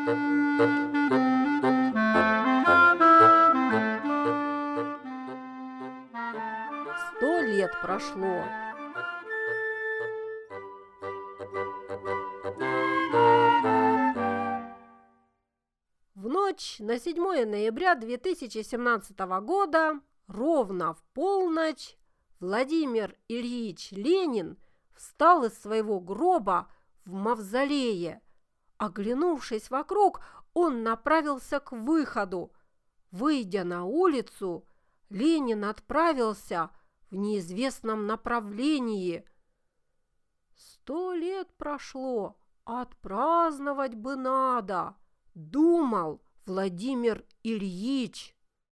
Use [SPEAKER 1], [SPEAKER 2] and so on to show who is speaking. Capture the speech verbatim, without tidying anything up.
[SPEAKER 1] Сто лет прошло. В ночь на седьмое ноября две тысячи семнадцатого года, ровно в полночь, Владимир Ильич Ленин встал из своего гроба в мавзолее. Оглянувшись вокруг, он направился к выходу. Выйдя на улицу, Ленин отправился в неизвестном направлении. «Сто лет прошло, отпраздновать бы надо», — думал Владимир Ильич.